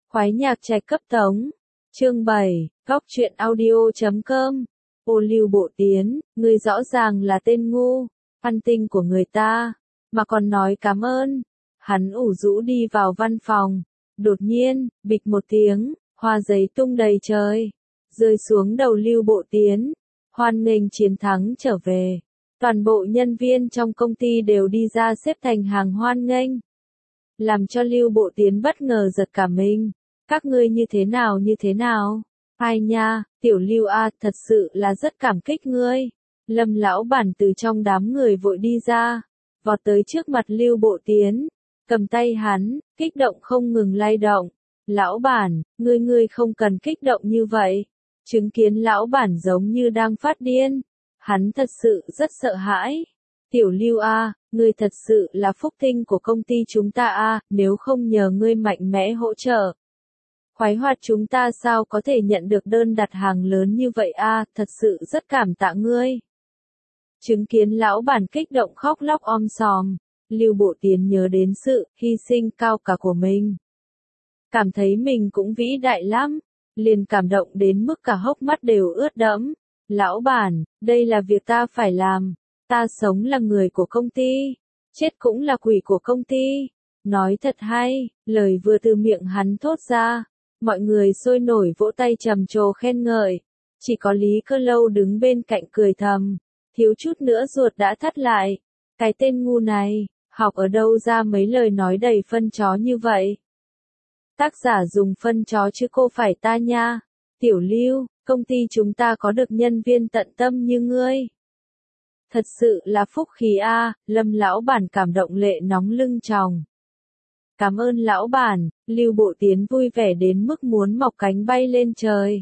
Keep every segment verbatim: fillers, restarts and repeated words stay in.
Khoái nhạc trạch cấp tống. Chương bảy, góc truyện audio chấm com. Ô Lưu Bộ Tiến, ngươi rõ ràng là tên ngu, văn tinh của người ta, mà còn nói cảm ơn. Hắn ủ rũ đi vào văn phòng. Đột nhiên, bịch một tiếng, hoa giấy tung đầy trời, rơi xuống đầu Lưu Bộ Tiến. Hoan nghênh chiến thắng trở về. Toàn bộ nhân viên trong công ty đều đi ra xếp thành hàng hoan nghênh. Làm cho Lưu Bộ Tiến bất ngờ giật cả mình. Các ngươi như thế nào như thế nào? Ai nha, tiểu Lưu a, thật sự là rất cảm kích ngươi. Lâm lão bản từ trong đám người vội đi ra, vọt tới trước mặt Lưu Bộ Tiến, cầm tay hắn, kích động không ngừng lay động. Lão bản, ngươi ngươi không cần kích động như vậy. Chứng kiến lão bản giống như đang phát điên. Hắn thật sự rất sợ hãi. Tiểu Lưu a, ngươi thật sự là phúc tinh của công ty chúng ta a, nếu không nhờ ngươi mạnh mẽ hỗ trợ, Khoái Hoạt chúng ta sao có thể nhận được đơn đặt hàng lớn như vậy a, thật sự rất cảm tạ ngươi. Chứng kiến lão bản kích động khóc lóc om sòm, Lưu Bộ Tiến nhớ đến sự hy sinh cao cả của mình. Cảm thấy mình cũng vĩ đại lắm, liền cảm động đến mức cả hốc mắt đều ướt đẫm. Lão bản, đây là việc ta phải làm, ta sống là người của công ty, chết cũng là quỷ của công ty. Nói thật hay, lời vừa từ miệng hắn thốt ra, mọi người sôi nổi vỗ tay trầm trồ khen ngợi. Chỉ có Lý Cơ Lâu đứng bên cạnh cười thầm, thiếu chút nữa ruột đã thắt lại. Cái tên ngu này, học ở đâu ra mấy lời nói đầy phân chó như vậy? Tác giả dùng phân chó chứ cô phải ta nha. Tiểu Lưu, công ty chúng ta có được nhân viên tận tâm như ngươi. Thật sự là phúc khí a, Lâm lão bản cảm động lệ nóng lưng tròng. Cảm ơn lão bản, Lưu Bộ Tiến vui vẻ đến mức muốn mọc cánh bay lên trời.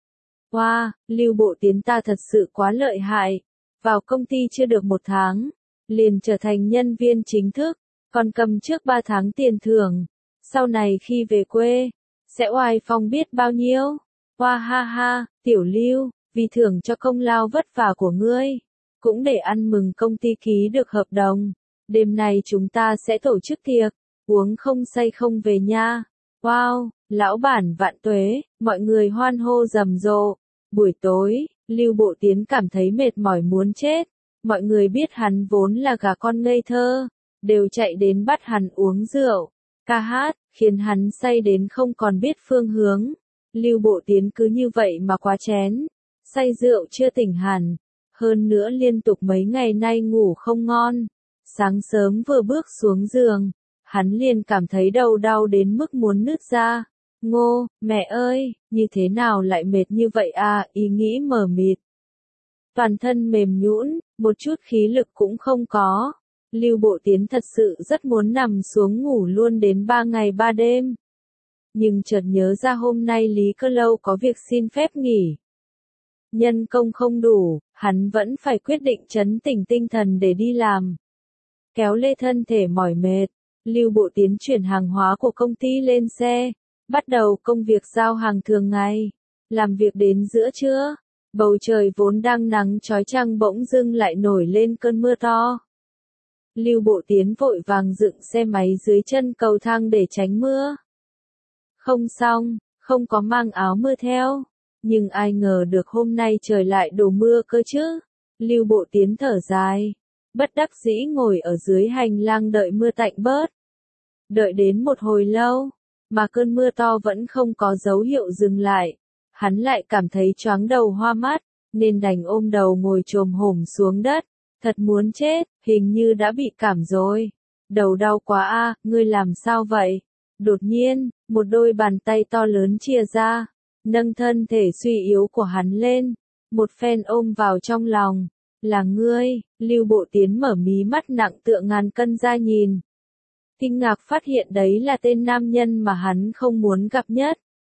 Wow, Lưu Bộ Tiến ta thật sự quá lợi hại. Vào công ty chưa được một tháng, liền trở thành nhân viên chính thức, còn cầm trước ba tháng tiền thưởng. Sau này khi về quê, sẽ oai phong biết bao nhiêu. Hoa ha ha, tiểu Lưu, vì thưởng cho công lao vất vả của ngươi, cũng để ăn mừng công ty ký được hợp đồng. Đêm nay chúng ta sẽ tổ chức tiệc, uống không say không về nha. Wow, lão bản vạn tuế, mọi người hoan hô rầm rộ. Buổi tối, Lưu Bộ Tiến cảm thấy mệt mỏi muốn chết. Mọi người biết hắn vốn là gà con ngây thơ, đều chạy đến bắt hắn uống rượu, ca hát, khiến hắn say đến không còn biết phương hướng. Lưu Bộ Tiến cứ như vậy mà quá chén, say rượu chưa tỉnh hẳn, hơn nữa liên tục mấy ngày nay ngủ không ngon. Sáng sớm vừa bước xuống giường, hắn liền cảm thấy đầu đau đến mức muốn nứt ra. Ngô, mẹ ơi, như thế nào lại mệt như vậy à, ý nghĩ mờ mịt. Toàn thân mềm nhũn, một chút khí lực cũng không có. Lưu Bộ Tiến thật sự rất muốn nằm xuống ngủ luôn đến ba ngày ba đêm. Nhưng chợt nhớ ra hôm nay Lý Cơ Lâu có việc xin phép nghỉ. Nhân công không đủ, hắn vẫn phải quyết định trấn tĩnh tinh thần để đi làm. Kéo lê thân thể mỏi mệt, Lưu Bộ Tiến chuyển hàng hóa của công ty lên xe, bắt đầu công việc giao hàng thường ngày. Làm việc đến giữa trưa, bầu trời vốn đang nắng chói chang bỗng dưng lại nổi lên cơn mưa to. Lưu Bộ Tiến vội vàng dựng xe máy dưới chân cầu thang để tránh mưa. Không xong, không có mang áo mưa theo, nhưng ai ngờ được hôm nay trời lại đổ mưa cơ chứ. Lưu Bộ Tiến thở dài, bất đắc dĩ ngồi ở dưới hành lang đợi mưa tạnh bớt. Đợi đến một hồi lâu, mà cơn mưa to vẫn không có dấu hiệu dừng lại. Hắn lại cảm thấy choáng đầu hoa mắt, nên đành ôm đầu ngồi chồm hổm xuống đất. Thật muốn chết, hình như đã bị cảm rồi. Đầu đau quá a, ngươi làm sao vậy? Đột nhiên, một đôi bàn tay to lớn chìa ra, nâng thân thể suy yếu của hắn lên, một phen ôm vào trong lòng. Là ngươi, Lưu Bộ Tiến mở mí mắt nặng tựa ngàn cân ra nhìn. Kinh ngạc phát hiện đấy là tên nam nhân mà hắn không muốn gặp nhất.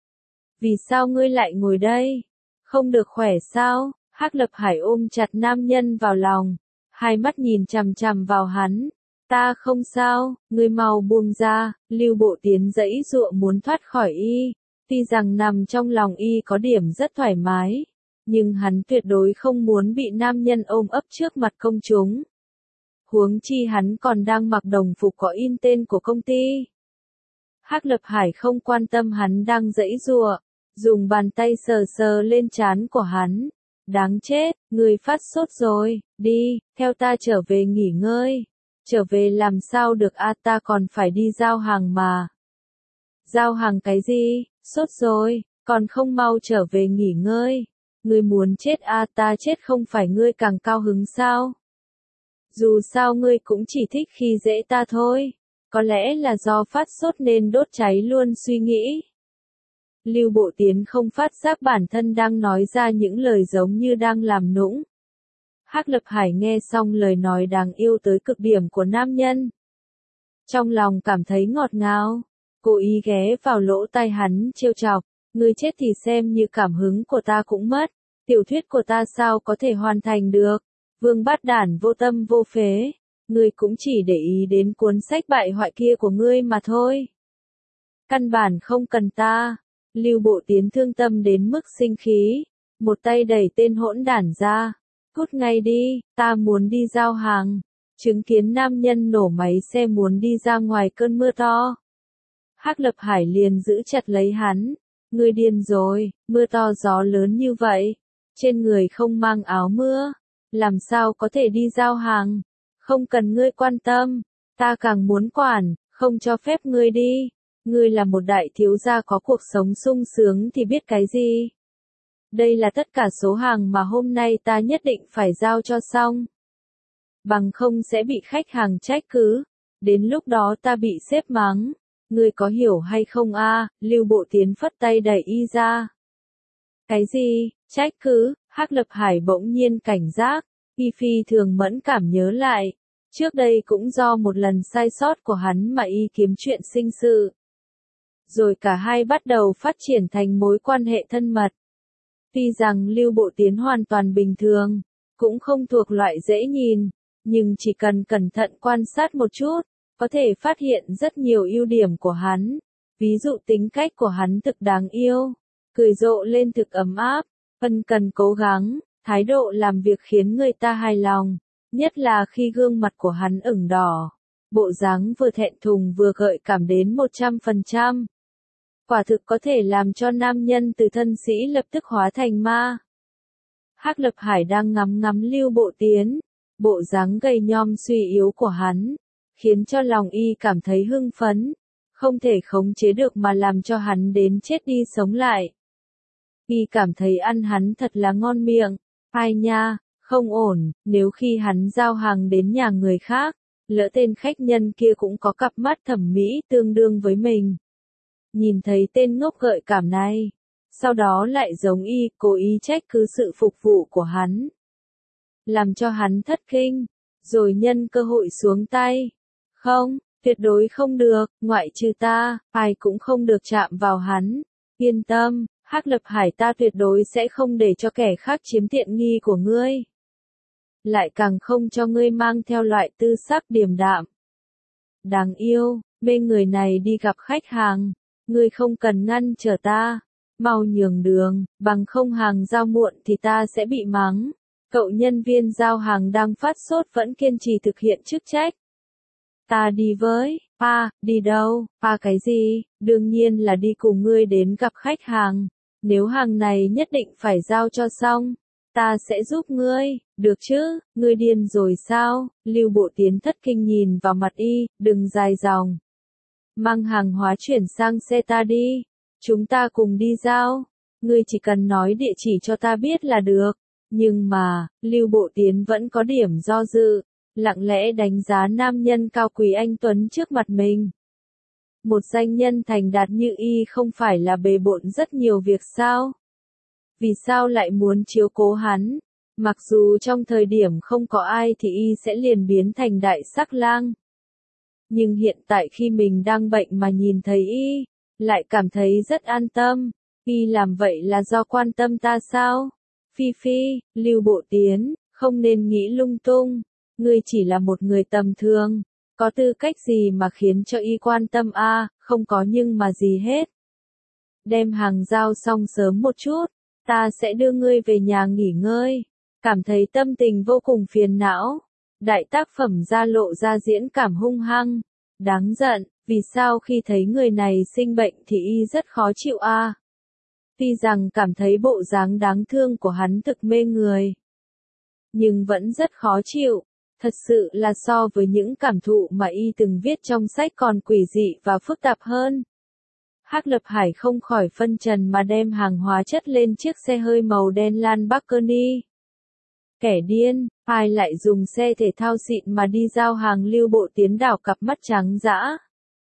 Vì sao ngươi lại ngồi đây? Không được khỏe sao? Hắc Lập Hải ôm chặt nam nhân vào lòng, hai mắt nhìn chằm chằm vào hắn. Ta không sao, ngươi mau buông ra. Lưu Bộ Tiến giãy giụa muốn thoát khỏi y. Tuy rằng nằm trong lòng y có điểm rất thoải mái, nhưng hắn tuyệt đối không muốn bị nam nhân ôm ấp trước mặt công chúng. Huống chi hắn còn đang mặc đồng phục có in tên của công ty. Hắc Lập Hải không quan tâm hắn đang giãy giụa, dùng bàn tay sờ sờ lên trán của hắn. Đáng chết, người phát sốt rồi, đi, theo ta trở về nghỉ ngơi. Trở về làm sao được a, ta còn phải đi giao hàng mà. Giao hàng cái gì, sốt rồi, còn không mau trở về nghỉ ngơi. Ngươi muốn chết a, ta chết không phải ngươi càng cao hứng sao? Dù sao ngươi cũng chỉ thích khi dễ ta thôi. Có lẽ là do phát sốt nên đốt cháy luôn suy nghĩ. Lưu Bộ Tiến không phát giác bản thân đang nói ra những lời giống như đang làm nũng. Hắc Lập Hải nghe xong lời nói đáng yêu tới cực điểm của nam nhân. Trong lòng cảm thấy ngọt ngào, cố ý ghé vào lỗ tai hắn trêu chọc, ngươi chết thì xem như cảm hứng của ta cũng mất, tiểu thuyết của ta sao có thể hoàn thành được, vương bát đản vô tâm vô phế, ngươi cũng chỉ để ý đến cuốn sách bại hoại kia của ngươi mà thôi. Căn bản không cần ta. Lưu Bộ Tiến thương tâm đến mức sinh khí, một tay đẩy tên hỗn đản ra, cút ngay đi, ta muốn đi giao hàng. Chứng kiến nam nhân nổ máy xe muốn đi ra ngoài cơn mưa to. Hắc Lập Hải liền giữ chặt lấy hắn, ngươi điên rồi, mưa to gió lớn như vậy, trên người không mang áo mưa, làm sao có thể đi giao hàng, không cần ngươi quan tâm, ta càng muốn quản, không cho phép ngươi đi. Ngươi là một đại thiếu gia có cuộc sống sung sướng thì biết cái gì. Đây là tất cả số hàng mà hôm nay ta nhất định phải giao cho xong. Bằng không sẽ bị khách hàng trách cứ. Đến lúc đó ta bị sếp mắng. Ngươi có hiểu hay không a? Lưu Bộ Tiến phất tay đẩy y ra. Cái gì? Trách cứ? Hắc Lập Hải bỗng nhiên cảnh giác. Y phi thường mẫn cảm nhớ lại. Trước đây cũng do một lần sai sót của hắn mà y kiếm chuyện sinh sự. Rồi cả hai bắt đầu phát triển thành mối quan hệ thân mật. Tuy rằng Lưu Bộ Tiến hoàn toàn bình thường, cũng không thuộc loại dễ nhìn, nhưng chỉ cần cẩn thận quan sát một chút, có thể phát hiện rất nhiều ưu điểm của hắn. Ví dụ tính cách của hắn thực đáng yêu, cười rộ lên thực ấm áp, ân cần cố gắng, thái độ làm việc khiến người ta hài lòng, nhất là khi gương mặt của hắn ửng đỏ, bộ dáng vừa thẹn thùng vừa gợi cảm đến một trăm phần trăm. Quả thực có thể làm cho nam nhân từ thân sĩ lập tức hóa thành ma. Hắc Lập Hải đang ngắm ngắm Lưu Bộ Tiến, bộ dáng gầy nhom suy yếu của hắn, khiến cho lòng y cảm thấy hưng phấn, không thể khống chế được mà làm cho hắn đến chết đi sống lại. Y cảm thấy ăn hắn thật là ngon miệng, ai nha, không ổn, nếu khi hắn giao hàng đến nhà người khác, lỡ tên khách nhân kia cũng có cặp mắt thẩm mỹ tương đương với mình. Nhìn thấy tên ngốc gợi cảm này, sau đó lại giống y, cố ý trách cứ sự phục vụ của hắn. Làm cho hắn thất kinh, rồi nhân cơ hội xuống tay. Không, tuyệt đối không được, ngoại trừ ta, ai cũng không được chạm vào hắn. Yên tâm, Hắc Lập Hải, ta tuyệt đối sẽ không để cho kẻ khác chiếm tiện nghi của ngươi. Lại càng không cho ngươi mang theo loại tư sắc điềm đạm. Đáng yêu, mê người này đi gặp khách hàng. Ngươi không cần ngăn trở ta, mau nhường đường, bằng không hàng giao muộn thì ta sẽ bị mắng. Cậu nhân viên giao hàng đang phát sốt vẫn kiên trì thực hiện chức trách. Ta đi với, a, đi đâu, a cái gì, đương nhiên là đi cùng ngươi đến gặp khách hàng. Nếu hàng này nhất định phải giao cho xong, ta sẽ giúp ngươi, được chứ, ngươi điên rồi sao? Lưu Bộ Tiến thất kinh nhìn vào mặt y, đừng dài dòng. Mang hàng hóa chuyển sang xe ta đi, chúng ta cùng đi giao, ngươi chỉ cần nói địa chỉ cho ta biết là được. Nhưng mà, Lưu Bộ Tiến vẫn có điểm do dự, lặng lẽ đánh giá nam nhân cao quý anh tuấn trước mặt mình. Một danh nhân thành đạt như y không phải là bề bộn rất nhiều việc sao? Vì sao lại muốn chiếu cố hắn? Mặc dù trong thời điểm không có ai thì y sẽ liền biến thành đại sắc lang. Nhưng hiện tại khi mình đang bệnh mà nhìn thấy y, lại cảm thấy rất an tâm. Y làm vậy là do quan tâm ta sao? Phi Phi, Lưu Bộ Tiến, không nên nghĩ lung tung. Ngươi chỉ là một người tầm thường. Có tư cách gì mà khiến cho y quan tâm a? À, không có nhưng mà gì hết. Đem hàng giao xong sớm một chút, ta sẽ đưa ngươi về nhà nghỉ ngơi. Cảm thấy tâm tình vô cùng phiền não. Đại tác phẩm ra lộ ra diễn cảm hung hăng, đáng giận, Vì sao khi thấy người này sinh bệnh thì y rất khó chịu a? Tuy rằng cảm thấy bộ dáng đáng thương của hắn thực mê người, nhưng vẫn rất khó chịu. Thật sự là so với những cảm thụ mà y từng viết trong sách còn quỷ dị và phức tạp hơn. Hắc Lập Hải không khỏi phân trần mà đem hàng hóa chất lên chiếc xe hơi màu đen Lamborghini. Kẻ điên, ai lại dùng xe thể thao xịn mà đi giao hàng? Lưu Bộ Tiến đảo cặp mắt trắng dã.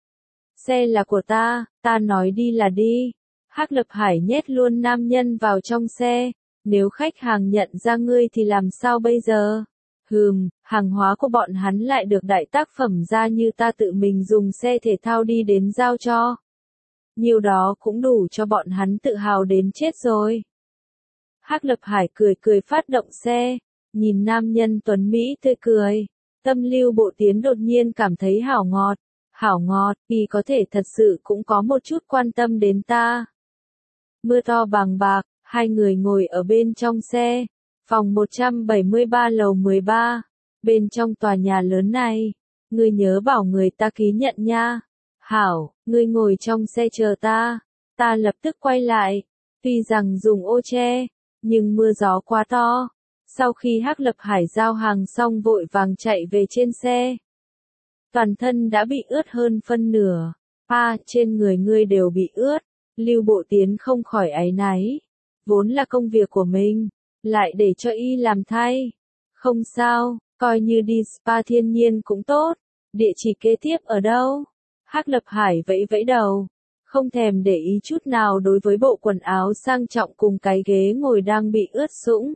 Xe là của ta, ta nói đi là đi. Hắc Lập Hải nhét luôn nam nhân vào trong xe. Nếu khách hàng nhận ra ngươi thì làm sao bây giờ? Hừm, hàng hóa của bọn hắn lại được đại tác phẩm ra như ta tự mình dùng xe thể thao đi đến giao cho. Nhiều đó cũng đủ cho bọn hắn tự hào đến chết rồi. Hắc Lập Hải cười cười phát động xe, nhìn nam nhân tuấn Mỹ tươi cười. Tâm Lưu Bộ Tiến đột nhiên cảm thấy hảo ngọt, hảo ngọt, vì có thể thật sự cũng có một chút quan tâm đến ta. Mưa to bàng bạc, hai người ngồi ở bên trong xe, phòng một trăm bảy mươi ba lầu mười ba, bên trong tòa nhà lớn này. Ngươi nhớ bảo người ta ký nhận nha. Hảo, ngươi ngồi trong xe chờ ta. Ta lập tức quay lại. Tuy rằng dùng ô che, nhưng mưa gió quá to. Sau khi Hắc Lập Hải giao hàng xong vội vàng chạy về trên xe. Toàn thân đã bị ướt hơn phân nửa. À, trên người ngươi đều bị ướt. Lưu Bộ Tiến không khỏi áy náy. Vốn là công việc của mình, lại để cho y làm thay. Không sao, coi như đi spa thiên nhiên cũng tốt. Địa chỉ kế tiếp ở đâu? Hắc Lập Hải vẫy vẫy đầu, không thèm để ý chút nào đối với bộ quần áo sang trọng cùng cái ghế ngồi đang bị ướt sũng.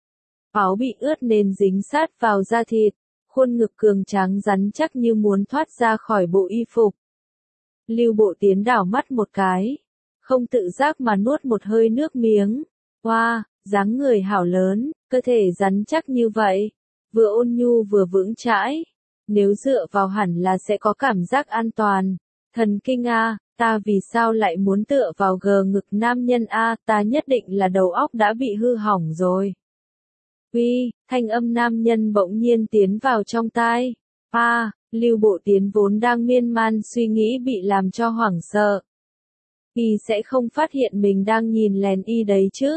Áo bị ướt nên dính sát vào da thịt, khuôn ngực cường tráng rắn chắc như muốn thoát ra khỏi bộ y phục. Lưu Bộ Tiến đảo mắt một cái, không tự giác mà nuốt một hơi nước miếng. Wow, dáng người hảo lớn, cơ thể rắn chắc như vậy, vừa ôn nhu vừa vững chãi. Nếu dựa vào hẳn là sẽ có cảm giác an toàn. Thần kinh a, ta vì sao lại muốn tựa vào gờ ngực nam nhân a, ta nhất định là đầu óc đã bị hư hỏng rồi. Uy, thanh âm nam nhân bỗng nhiên tiến vào trong tai. A, Lưu Bộ Tiến vốn đang miên man suy nghĩ bị làm cho hoảng sợ. Y sẽ không phát hiện mình đang nhìn lén y đấy chứ.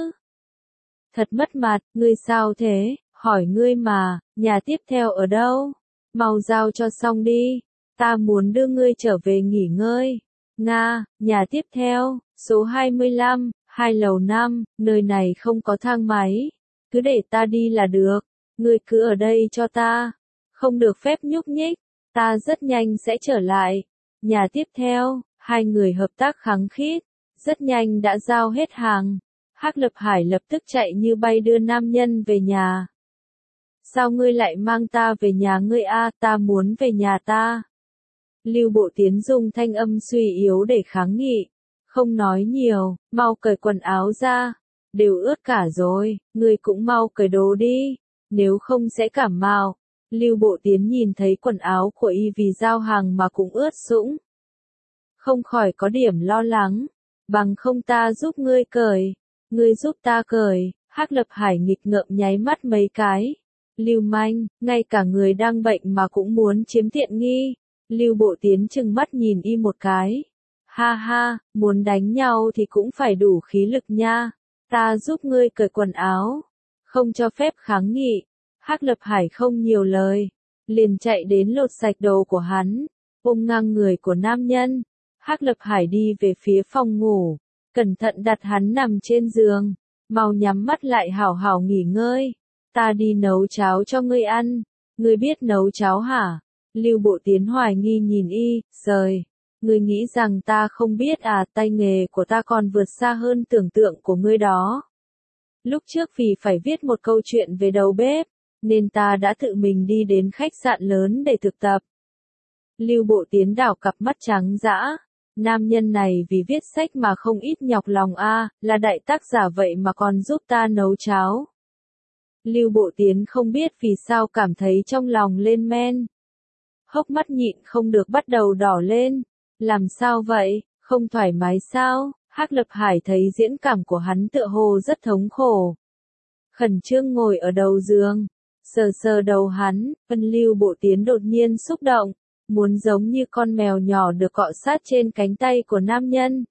Thật mất mặt, ngươi sao thế, hỏi ngươi mà, nhà tiếp theo ở đâu? Mau giao cho xong đi, ta muốn đưa ngươi trở về nghỉ ngơi. Nga, nhà tiếp theo, số hai mươi lăm, hai lầu năm, nơi này không có thang máy. Cứ để ta đi là được, ngươi cứ ở đây cho ta. Không được phép nhúc nhích, ta rất nhanh sẽ trở lại. Nhà tiếp theo, hai người hợp tác khăng khít, rất nhanh đã giao hết hàng. Hắc Lập Hải lập tức chạy như bay đưa nam nhân về nhà. Sao ngươi lại mang ta về nhà ngươi a, ta muốn về nhà ta. Lưu Bộ Tiến dùng thanh âm suy yếu để kháng nghị. Không nói nhiều, mau cởi quần áo ra. Đều ướt cả rồi, ngươi cũng mau cởi đồ đi. Nếu không sẽ cảm mạo. Lưu Bộ Tiến nhìn thấy quần áo của y vì giao hàng mà cũng ướt sũng. Không khỏi có điểm lo lắng. Bằng không ta giúp ngươi cởi. Ngươi giúp ta cởi. Hắc Lập Hải nghịch ngợm nháy mắt mấy cái. Lưu manh, ngay cả người đang bệnh mà cũng muốn chiếm tiện nghi. Lưu Bộ Tiến trừng mắt nhìn y một cái. Ha ha, muốn đánh nhau thì cũng phải đủ khí lực nha. Ta giúp ngươi cởi quần áo. Không cho phép kháng nghị. Hắc Lập Hải không nhiều lời. Liền chạy đến lột sạch đồ của hắn. Ôm ngang người của nam nhân. Hắc Lập Hải đi về phía phòng ngủ. Cẩn thận đặt hắn nằm trên giường. Mau nhắm mắt lại hảo hảo nghỉ ngơi. Ta đi nấu cháo cho ngươi ăn. Ngươi biết nấu cháo hả? Lưu Bộ Tiến hoài nghi nhìn y, rời. Ngươi nghĩ rằng ta không biết à, tay nghề của ta còn vượt xa hơn tưởng tượng của ngươi đó. Lúc trước vì phải viết một câu chuyện về đầu bếp, nên ta đã tự mình đi đến khách sạn lớn để thực tập. Lưu Bộ Tiến đảo cặp mắt trắng dã. Nam nhân này vì viết sách mà không ít nhọc lòng a, là đại tác giả vậy mà còn giúp ta nấu cháo. Lưu Bộ Tiến không biết vì sao cảm thấy trong lòng lên men. Hốc mắt nhịn không được bắt đầu đỏ lên. Làm sao vậy, không thoải mái sao? Hắc Lập Hải thấy diễn cảm của hắn tựa hồ rất thống khổ. Khẩn trương ngồi ở đầu giường, sờ sờ đầu hắn, Vân Lưu Bộ Tiến đột nhiên xúc động, muốn giống như con mèo nhỏ được cọ sát trên cánh tay của nam nhân.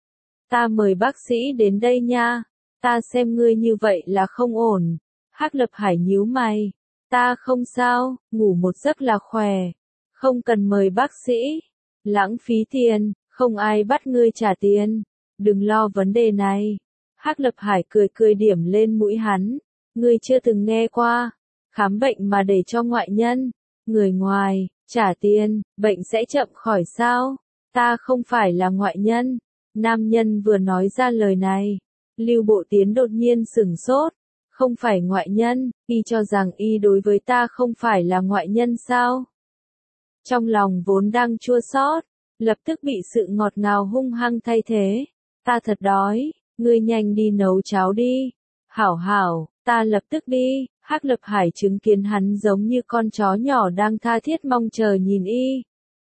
Ta mời bác sĩ đến đây nha, ta xem ngươi như vậy là không ổn. Hắc Lập Hải nhíu mày, ta không sao, ngủ một giấc là khỏe, không cần mời bác sĩ, lãng phí tiền, không ai bắt ngươi trả tiền, đừng lo vấn đề này. Hắc Lập Hải cười cười điểm lên mũi hắn, ngươi chưa từng nghe qua, khám bệnh mà để cho ngoại nhân, người ngoài, trả tiền, bệnh sẽ chậm khỏi sao, ta không phải là ngoại nhân. Nam nhân vừa nói ra lời này, Lưu Bộ Tiến đột nhiên sửng sốt, không phải ngoại nhân, y cho rằng y đối với ta không phải là ngoại nhân sao? Trong lòng vốn đang chua xót, lập tức bị sự ngọt ngào hung hăng thay thế, ta thật đói, ngươi nhanh đi nấu cháo đi. Hảo hảo, ta lập tức đi. Hắc Lập Hải chứng kiến hắn giống như con chó nhỏ đang tha thiết mong chờ nhìn y.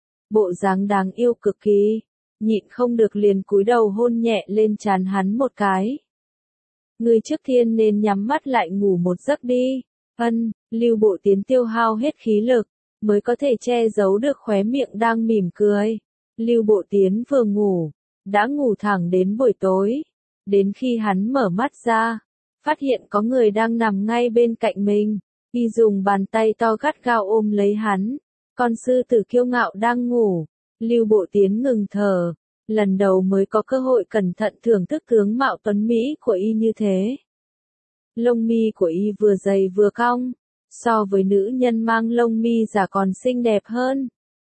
Bộ dáng đáng yêu cực kỳ, nhịn không được liền cúi đầu hôn nhẹ lên trán hắn một cái. Ngươi trước tiên nên nhắm mắt lại ngủ một giấc đi. Ân, Lưu Bộ Tiến tiêu hao hết khí lực, mới có thể che giấu được khóe miệng đang mỉm cười. Lưu Bộ Tiến vừa ngủ, đã ngủ thẳng đến buổi tối. Đến khi hắn mở mắt ra, phát hiện có người đang nằm ngay bên cạnh mình, y dùng bàn tay to gắt gao ôm lấy hắn. Con sư tử kiêu ngạo đang ngủ, Lưu Bộ Tiến ngừng thở, lần đầu mới có cơ hội cẩn thận thưởng thức tướng mạo tuấn mỹ của y như thế. Lông mi của y vừa dày vừa cong, so với nữ nhân mang lông mi giả còn xinh đẹp hơn.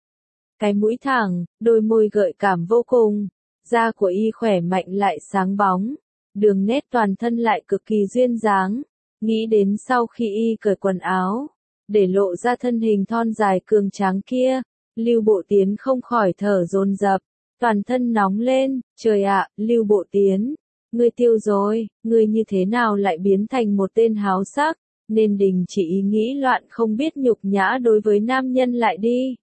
Cái mũi thẳng, đôi môi gợi cảm vô cùng, da của y khỏe mạnh lại sáng bóng, đường nét toàn thân lại cực kỳ duyên dáng. Nghĩ đến sau khi y cởi quần áo, để lộ ra thân hình thon dài cường tráng kia, Lưu Bộ Tiến không khỏi thở dồn dập, toàn thân nóng lên. Trời ạ, Lưu Bộ Tiến, ngươi tiêu rồi, ngươi như thế nào lại biến thành một tên háo sắc, nên đình chỉ ý nghĩ loạn không biết nhục nhã đối với nam nhân lại đi.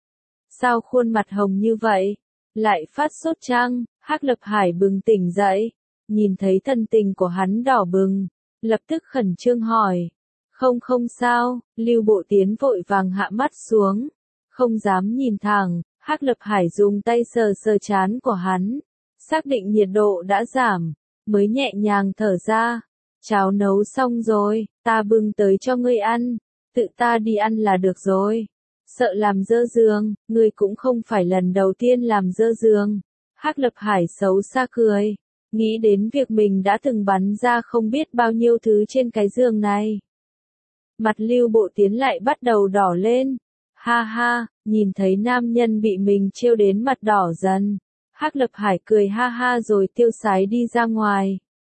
Sao khuôn mặt hồng như vậy, lại phát sốt chăng? Hắc Lập Hải bừng tỉnh dậy, nhìn thấy thân tình của hắn đỏ bừng, lập tức khẩn trương hỏi. Không không sao, Lưu Bộ Tiến vội vàng hạ mắt xuống, không dám nhìn thẳng. Hắc Lập Hải dùng tay sờ sờ trán của hắn, xác định nhiệt độ đã giảm, mới nhẹ nhàng thở ra. Cháo nấu xong rồi, ta bưng tới cho ngươi ăn, tự ta đi ăn là được rồi. Sợ làm dơ giường, ngươi cũng không phải lần đầu tiên làm dơ giường. Hắc Lập Hải xấu xa cười, nghĩ đến việc mình đã từng bắn ra không biết bao nhiêu thứ trên cái giường này. Mặt Lưu Bộ Tiến lại bắt đầu đỏ lên. Ha ha, nhìn thấy nam nhân bị mình trêu đến mặt đỏ dần. Hắc Lập Hải cười ha ha rồi tiêu sái đi ra ngoài.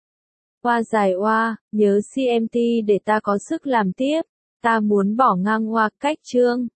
Oa dài oa, nhớ xê em tê để ta có sức làm tiếp. Ta muốn bỏ ngang oa cách chương.